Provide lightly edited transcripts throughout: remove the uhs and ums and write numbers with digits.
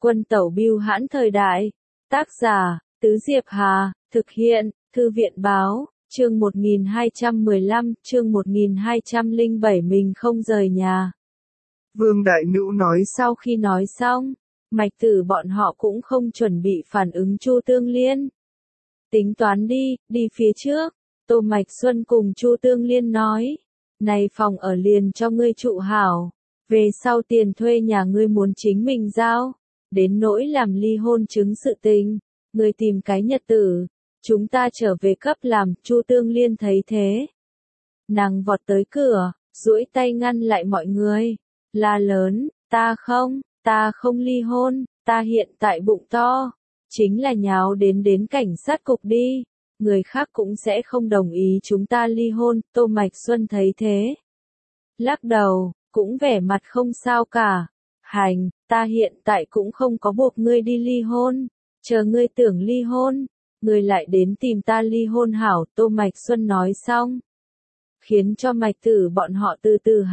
Quân tẩu bưu hãn thời đại. Tác giả, Tứ Diệp Hà, thực hiện, Thư viện báo, chương 1215, chương 1207 mình không rời nhà. Vương Đại Nữ nói. Sau khi nói xong, Mạch Tử bọn họ cũng không chuẩn bị phản ứng Chu Tương Liên. Tính toán đi phía trước, Tô Mạch Xuân cùng Chu Tương Liên nói. Này phòng ở liền cho ngươi trụ hảo, về sau tiền thuê nhà ngươi muốn chính mình giao, đến nỗi làm ly hôn chứng sự tình, ngươi tìm cái nhật tử, chúng ta trở về cấp làm. Chu Tương Liên thấy thế, nàng vọt tới cửa, duỗi tay ngăn lại mọi người, la lớn, ta không ly hôn, ta hiện tại bụng to, chính là nháo đến cảnh sát cục đi, người khác cũng sẽ không đồng ý chúng ta ly hôn. Tô Mạch Xuân thấy thế, lắc đầu, cũng vẻ mặt không sao cả. Hành, ta hiện tại cũng không có buộc ngươi đi ly hôn, chờ ngươi tưởng ly hôn, ngươi lại đến tìm ta ly hôn hảo. Tô Mạch Xuân nói xong, khiến cho Mạch Tử bọn họ từ từ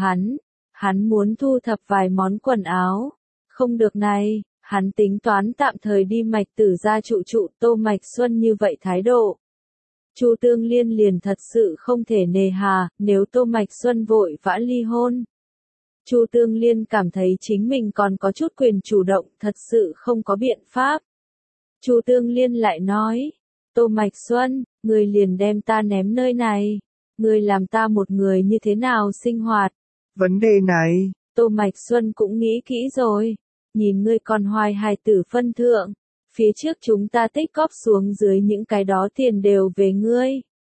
hắn muốn thu thập vài món quần áo, không được này, hắn tính toán tạm thời đi Mạch Tử ra trụ. Tô Mạch Xuân như vậy thái độ, Chu Tương Liên liền thật sự không thể nề hà. Nếu Tô Mạch Xuân vội vã ly hôn, Chu Tương Liên cảm thấy chính mình còn có chút quyền chủ động, thật sự không có biện pháp. Chu Tương Liên lại nói, Tô Mạch Xuân, ngươi liền đem ta ném nơi này, ngươi làm ta một người như thế nào sinh hoạt? Vấn đề này, Tô Mạch Xuân cũng nghĩ kỹ rồi, nhìn ngươi còn hoài hài tử phân thượng, phía trước chúng ta tích cóp xuống dưới những cái đó tiền đều về ngươi.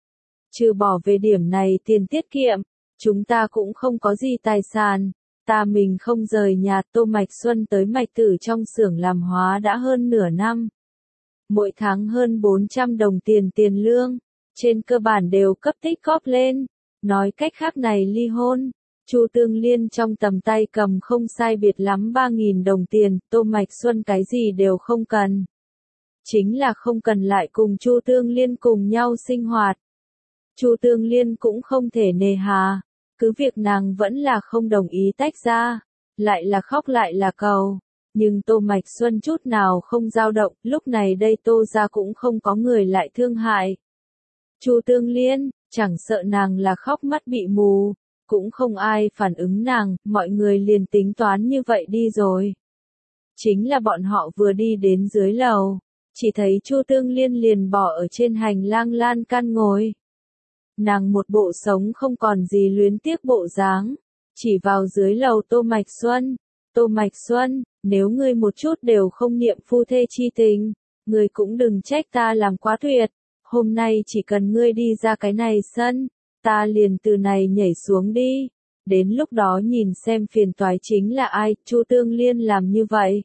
Trừ bỏ về điểm này tiền tiết kiệm, chúng ta cũng không có gì tài sản, ta mình không rời nhà. Tô Mạch Xuân tới Mạch Tử trong xưởng làm hóa đã hơn nửa năm. Mỗi tháng hơn 400 đồng tiền lương, trên cơ bản đều cấp tích cóp lên, nói cách khác này ly hôn. Chu Tương Liên trong tầm tay cầm không sai biệt lắm 3.000 đồng tiền, Tô Mạch Xuân cái gì đều không cần. Chính là không cần lại cùng Chu Tương Liên cùng nhau sinh hoạt. Chu Tương Liên cũng không thể nề hà, cứ việc nàng vẫn là không đồng ý tách ra, lại là khóc lại là cầu. Nhưng Tô Mạch Xuân chút nào không dao động, lúc này đây Tô gia cũng không có người lại thương hại. Chu Tương Liên, chẳng sợ nàng là khóc mắt bị mù, cũng không ai phản ứng nàng, mọi người liền tính toán như vậy đi rồi. Chính là bọn họ vừa đi đến dưới lầu, chỉ thấy Chu Tương Liên liền bỏ ở trên hành lang lan can ngồi. Nàng một bộ sống không còn gì luyến tiếc bộ dáng, chỉ vào dưới lầu Tô Mạch Xuân. Tô Mạch Xuân, nếu ngươi một chút đều không niệm phu thê chi tình, ngươi cũng đừng trách ta làm quá tuyệt. Hôm nay chỉ cần ngươi đi ra cái này sân, ta liền từ này nhảy xuống đi. Đến lúc đó nhìn xem phiền toái chính là ai. Chu Tương Liên làm như vậy,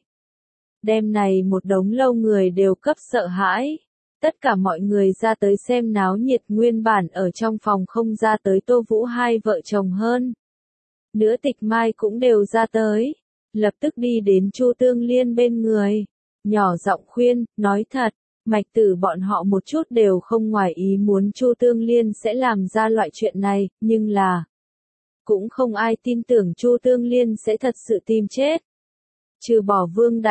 đêm này một đống lâu người đều cấp sợ hãi. Tất cả mọi người ra tới xem náo nhiệt, nguyên bản ở trong phòng không ra tới Tô Vũ hai vợ chồng hơn nữa Tịch Mai cũng đều ra tới, lập tức đi đến Chu Tương Liên bên người, nhỏ giọng khuyên, nói thật, Mạch Tử bọn họ một chút đều không ngoài ý muốn Chu Tương Liên sẽ làm ra loại chuyện này, nhưng là cũng không ai tin tưởng Chu Tương Liên sẽ thật sự tìm chết. Trừ bỏ Vương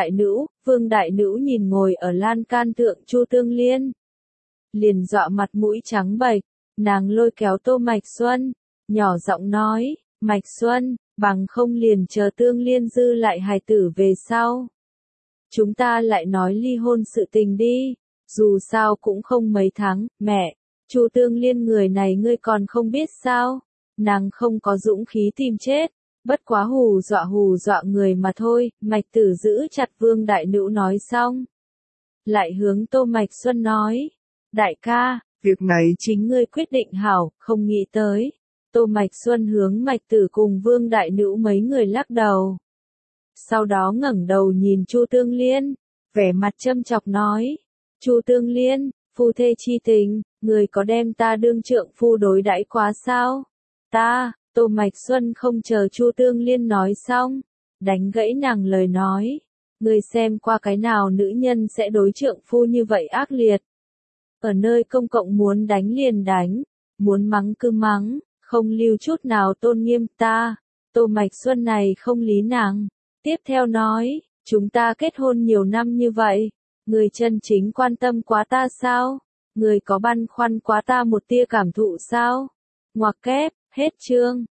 Đại Nữ nhìn ngồi ở lan can thượng Chu Tương Liên, liền dọa mặt mũi trắng bệch, nàng lôi kéo Tô Mạch Xuân, nhỏ giọng nói, Mạch Xuân, bằng không liền chờ Tương Liên dư lại hài tử về sau, chúng ta lại nói ly hôn sự tình đi, dù sao cũng không mấy tháng. Mẹ, Chu Tương Liên người này ngươi còn không biết sao, nàng không có dũng khí tìm chết, bất quá hù dọa người mà thôi. Mạch Tử giữ chặt Vương Đại Nữ nói xong, lại hướng Tô Mạch Xuân nói, đại ca, việc này chính ngươi quyết định hảo, không nghĩ tới. Tô Mạch Xuân hướng Mạch Tử cùng Vương Đại Nữ mấy người lắc đầu. Sau đó ngẩng đầu nhìn Chu Tương Liên, vẻ mặt châm chọc nói, Chu Tương Liên, phu thê chi tình, người có đem ta đương trượng phu đối đãi quá sao? Tô Mạch Xuân không chờ Chu Tương Liên nói xong, đánh gãy nàng lời nói, người xem qua cái nào nữ nhân sẽ đối trượng phu như vậy ác liệt. Ở nơi công cộng muốn đánh liền đánh, muốn mắng cứ mắng, không lưu chút nào tôn nghiêm. Tô Mạch Xuân này không lý nàng, tiếp theo nói, Chúng ta kết hôn nhiều năm như vậy, người chân chính quan tâm quá ta sao? Người có băn khoăn quá ta một tia cảm thụ sao? Ngoặc kép, hết chương.